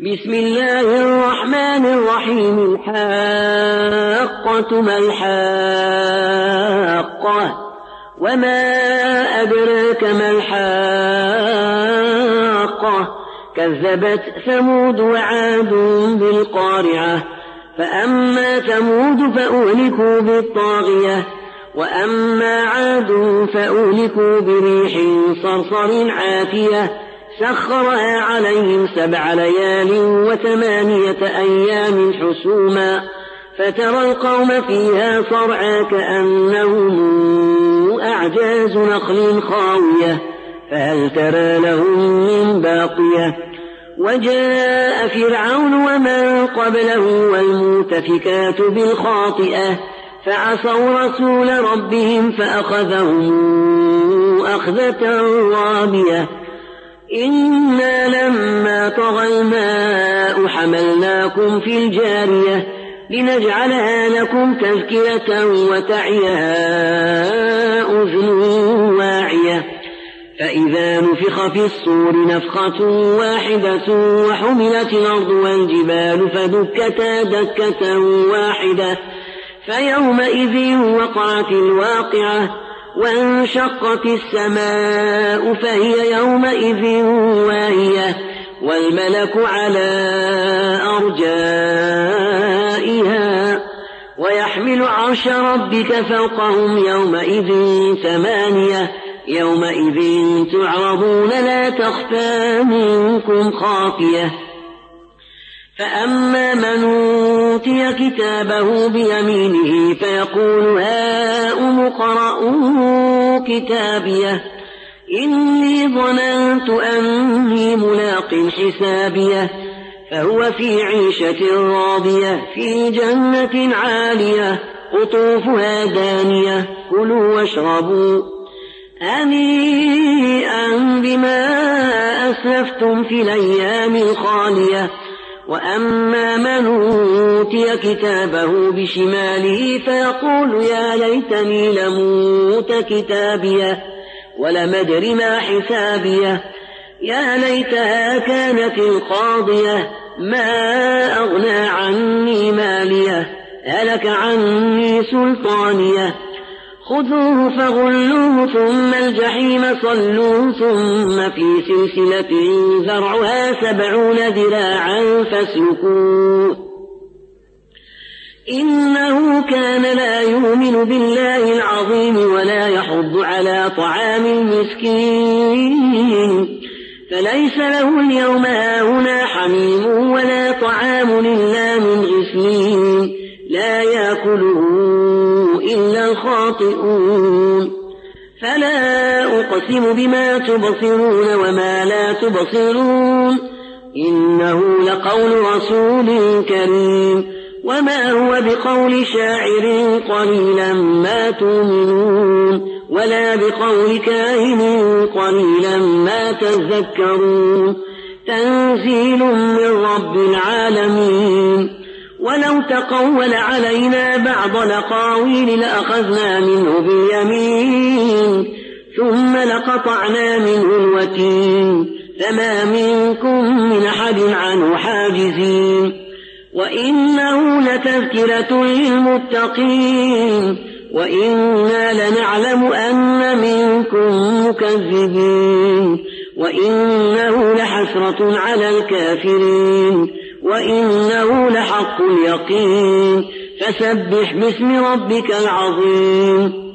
بسم الله الرحمن الرحيم. الحاقة ما الحاقة وما أدراك ما الحاقة كذبت ثمود وعاد بالقارعة فأما ثمود فأهلكوا بالطاغية وأما عاد فأهلكوا بريح صرصر عاتية سخرها عليهم 7 ليال و8 أيام حسوما فترى القوم فيها صرعى كأنهم أعجاز نخل خاوية فهل ترى لهم من باقية وجاء فرعون ومن قبله والمؤتفكات بالخاطئة فعصوا رسول ربهم فأخذهم أخذة رابية إنا لما طغى الماء حملناكم في الجارية لنجعلها لكم تذكرة وتعيها أذن واعية فإذا نفخ في الصور نفخة واحدة وحملت الأرض والجبال فدكتا دكة واحدة فيومئذ وقعت الواقعة وانشقت السماء فهي يومئذ واهية والملك على أرجائها ويحمل عرش ربك فوقهم يومئذ 8 يومئذ تعرضون لا تخفى منكم خافية فأما من أوتي كتابه بيمينه فيقول هاؤم اقرءوا كتابيه إني ظننت أني ملاق حسابيه فهو في عيشة راضية في جنة عالية قطوفها دانية كلوا واشربوا هنيئا بما أسلفتم في الأيام الخالية وأما من أوتي كتابه بشماله فيقول يا ليتني لموت كتابيه ولم أدر ما حسابيه يا ليتها كانت القاضية ما أغنى عني ماليه هلك عني سلطانيه خذوه فغلوه ثم الجحيم صلوه ثم في سلسلة ذرعها 70 ذراعا فاسلكوه إنه كان لا يؤمن بالله العظيم ولا يحض على طعام المسكين فليس له اليوم هاهنا حميم ولا طعام إلا من غسلين لا يأكله إلا الخاطئون فلا أقسم بما تبصرون وما لا تبصرون إنه لقول رسول كريم وما هو بقول شاعر قليلا ما تؤمنون ولا بقول كاهن قليلا ما تذكرون تنزيل من رب العالمين ولو تقول علينا بعض الأقاويل لأخذنا منه باليمين ثم لقطعنا منه الوتين فما منكم من أحد عنه حاجزين وإنه لتذكرة للمتقين وإنا لنعلم أن منكم مكذبين وإنه لحسرة على الكافرين وإنه لحق اليقين فسبح باسم ربك العظيم